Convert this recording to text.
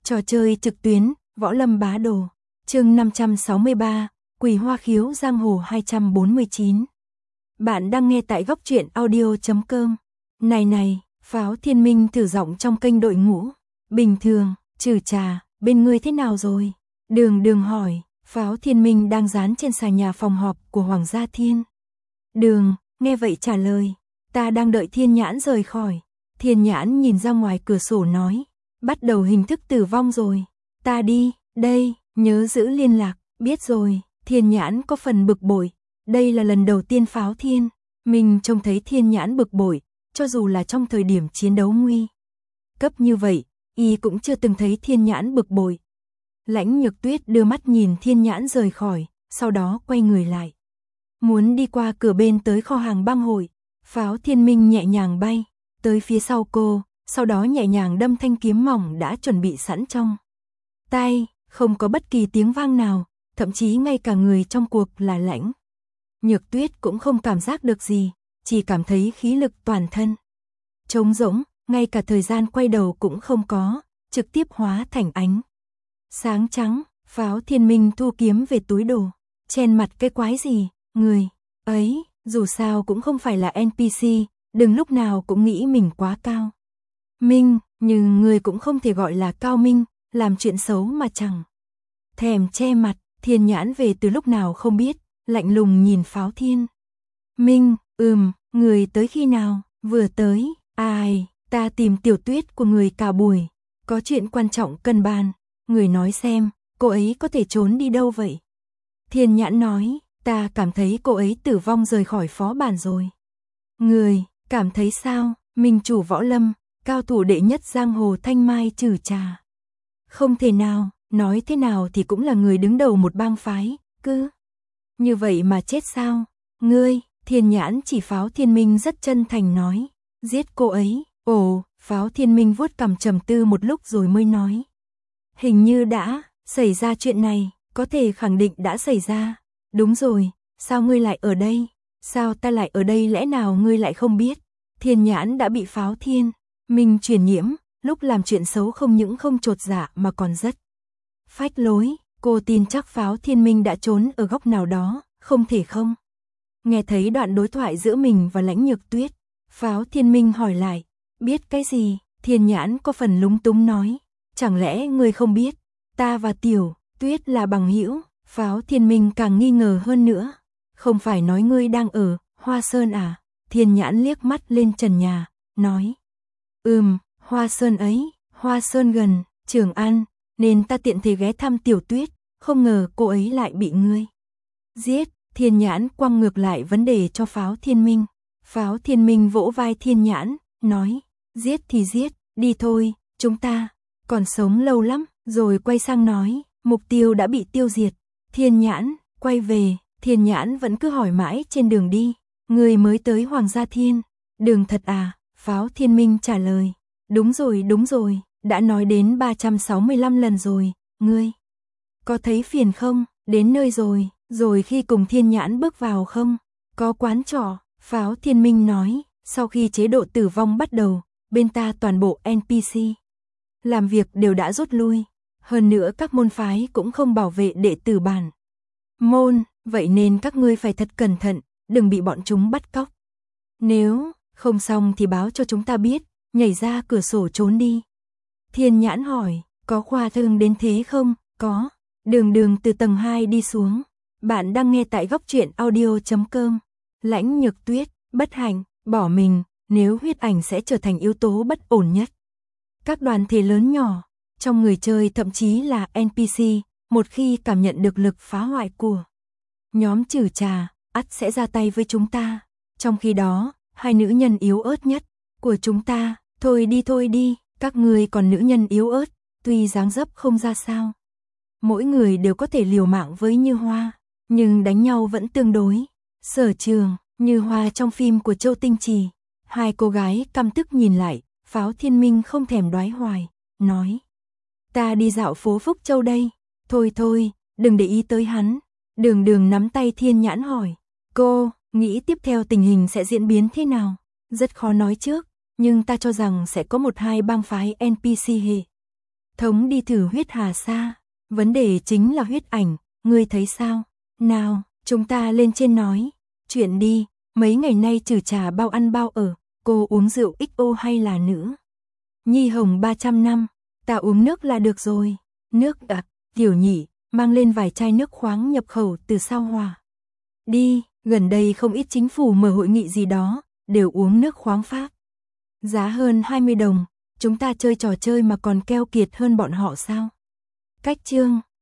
Trò chơi trực tuyến, Võ Lâm Bá Đồ. Chương 563, Quỷ Hoa Khiếu Giang Hồ 249. Bạn đang nghe tại góc truyện audio.com. Này, Pháo Thiên Minh thử giọng trong kênh đội ngũ. Bình thường, trừ trà, bên ngươi thế nào rồi? Đường hỏi. Pháo Thiên Minh đang dán trên xà nhà phòng họp của Hoàng gia Thiên. Đường, nghe vậy trả lời. Ta đang đợi Thiên Nhãn rời khỏi. Thiên Nhãn nhìn ra ngoài cửa sổ nói. Bắt đầu hình thức tử vong rồi. Ta đi, đây, nhớ giữ liên lạc. Biết rồi. Thiên Nhãn có phần bực bội. Đây là lần đầu tiên Pháo Thiên Minh trông thấy Thiên Nhãn bực bội, cho dù là trong thời điểm chiến đấu nguy cấp như vậy, y cũng chưa từng thấy Thiên Nhãn bực bội. Lãnh Nhược Tuyết đưa mắt nhìn Thiên Nhãn rời khỏi, sau đó quay người lại. Muốn đi qua cửa bên tới kho hàng bang hội. Pháo Thiên Minh nhẹ nhàng bay tới phía sau cô, sau đó nhẹ nhàng đâm thanh kiếm mỏng đã chuẩn bị sẵn trong tay, không có bất kỳ tiếng vang nào, thậm chí ngay cả người trong cuộc là Lãnh Nhược Tuyết cũng không cảm giác được gì, chỉ cảm thấy khí lực toàn thân trống rỗng, ngay cả thời gian quay đầu cũng không có, trực tiếp hóa thành ánh sáng trắng. Pháo Thiên Minh thu kiếm về túi đồ, chen mặt cái quái gì, người ấy, dù sao cũng không phải là NPC, đừng lúc nào cũng nghĩ mình quá cao minh, nhưng người cũng không thể gọi là cao minh, làm chuyện xấu mà chẳng thèm che mặt. Thiên Nhãn về từ lúc nào không biết, lạnh lùng nhìn Pháo Thiên Minh. Người tới khi nào? Vừa tới. Ai, ta tìm Tiểu Tuyết của người cả buổi, có chuyện quan trọng cần bàn. Người nói xem, cô ấy có thể trốn đi đâu vậy? Thiên Nhãn nói, ta cảm thấy cô ấy tử vong rời khỏi phó bản rồi. Người, cảm thấy sao? Minh chủ võ lâm, cao thủ đệ nhất giang hồ Thanh Mai Trừ Trà. Không thể nào, nói thế nào thì cũng là người đứng đầu một bang phái, cứ như vậy mà chết sao? Ngươi, Thiên Nhãn chỉ Pháo Thiên Minh rất chân thành nói, giết cô ấy. Ồ, Pháo Thiên Minh vuốt cằm trầm tư một lúc rồi mới nói. Hình như đã xảy ra chuyện này, có thể khẳng định đã xảy ra. Đúng rồi, sao ngươi lại ở đây? Sao ta lại ở đây, lẽ nào ngươi lại không biết? Thiên Nhãn đã bị Pháo Thiên Minh truyền nhiễm, lúc làm chuyện xấu không những không chột dạ mà còn rất phách lối. Cô tin chắc Pháo Thiên Minh đã trốn ở góc nào đó, không thể không. Nghe thấy đoạn đối thoại giữa mình và Lãnh Nhược Tuyết, Pháo Thiên Minh hỏi lại, biết cái gì? Thiên Nhãn có phần lúng túng nói, chẳng lẽ ngươi không biết, ta và Tiểu Tuyết là bằng hữu? Pháo Thiên Minh càng nghi ngờ hơn nữa, không phải nói ngươi đang ở Hoa Sơn à? Thiên Nhãn liếc mắt lên trần nhà, nói, Hoa Sơn ấy, Hoa Sơn gần Trường An, nên ta tiện thể ghé thăm Tiểu Tuyết, không ngờ cô ấy lại bị ngươi giết. Thiên Nhãn quăng ngược lại vấn đề cho Pháo Thiên Minh. Pháo Thiên Minh vỗ vai Thiên Nhãn, nói, giết thì giết, đi thôi, chúng ta còn sống lâu lắm. Rồi quay sang nói, mục tiêu đã bị tiêu diệt. Thiên Nhãn quay về, Thiên Nhãn vẫn cứ hỏi mãi trên đường đi, người mới tới Hoàng gia Thiên Đường thật à? Pháo Thiên Minh trả lời, đúng rồi, đã nói đến 365 lần rồi. Ngươi có thấy phiền không? Đến nơi rồi khi cùng Thiên Nhãn bước vào không? Có quán trọ. Pháo Thiên Minh nói, sau khi chế độ tử vong bắt đầu, bên ta toàn bộ NPC làm việc đều đã rút lui. Hơn nữa các môn phái cũng không bảo vệ đệ tử bản môn, vậy nên các ngươi phải thật cẩn thận, đừng bị bọn chúng bắt cóc. Nếu không xong thì báo cho chúng ta biết, nhảy ra cửa sổ trốn đi. Thiên Nhãn hỏi, có khoa trương đến thế không? Có. Đường từ tầng 2 đi xuống. Bạn đang nghe tại góc truyện audio.com. Lãnh Nhược Tuyết, bất hạnh, bỏ mình, nếu huyết ảnh sẽ trở thành yếu tố bất ổn nhất. Các đoàn thể lớn nhỏ, trong người chơi thậm chí là NPC, một khi cảm nhận được lực phá hoại của nhóm Trừ Trà, ắt sẽ ra tay với chúng ta. Trong khi đó, hai nữ nhân yếu ớt nhất của chúng ta, thôi đi, các ngươi còn nữ nhân yếu ớt, tuy dáng dấp không ra sao. Mỗi người đều có thể liều mạng với Như Hoa, nhưng đánh nhau vẫn tương đối. Sở Trường, Như Hoa trong phim của Châu Tinh Trì. Hai cô gái căm tức nhìn lại, Pháo Thiên Minh không thèm đoái hoài, nói, ta đi dạo phố Phúc Châu đây. Thôi, đừng để ý tới hắn. Đường nắm tay Thiên Nhãn hỏi, cô nghĩ tiếp theo tình hình sẽ diễn biến thế nào? Rất khó nói trước, nhưng ta cho rằng sẽ có 1-2 bang phái NPC hệ thống đi thử huyết Hà Sa. Vấn đề chính là huyết ảnh, ngươi thấy sao? Nào, chúng ta lên trên nói. Chuyện đi, mấy ngày nay trừ trà bao ăn bao ở, cô uống rượu XO hay là nữ? Nhi hồng 300 năm, ta uống nước là được rồi. Nước Tiểu Nhị, mang lên vài chai nước khoáng nhập khẩu từ Sao Hòa. Đi, gần đây không ít chính phủ mở hội nghị gì đó, đều uống nước khoáng Pháp. Giá hơn 20 đồng, chúng ta chơi trò chơi mà còn keo kiệt hơn bọn họ sao? Cách chương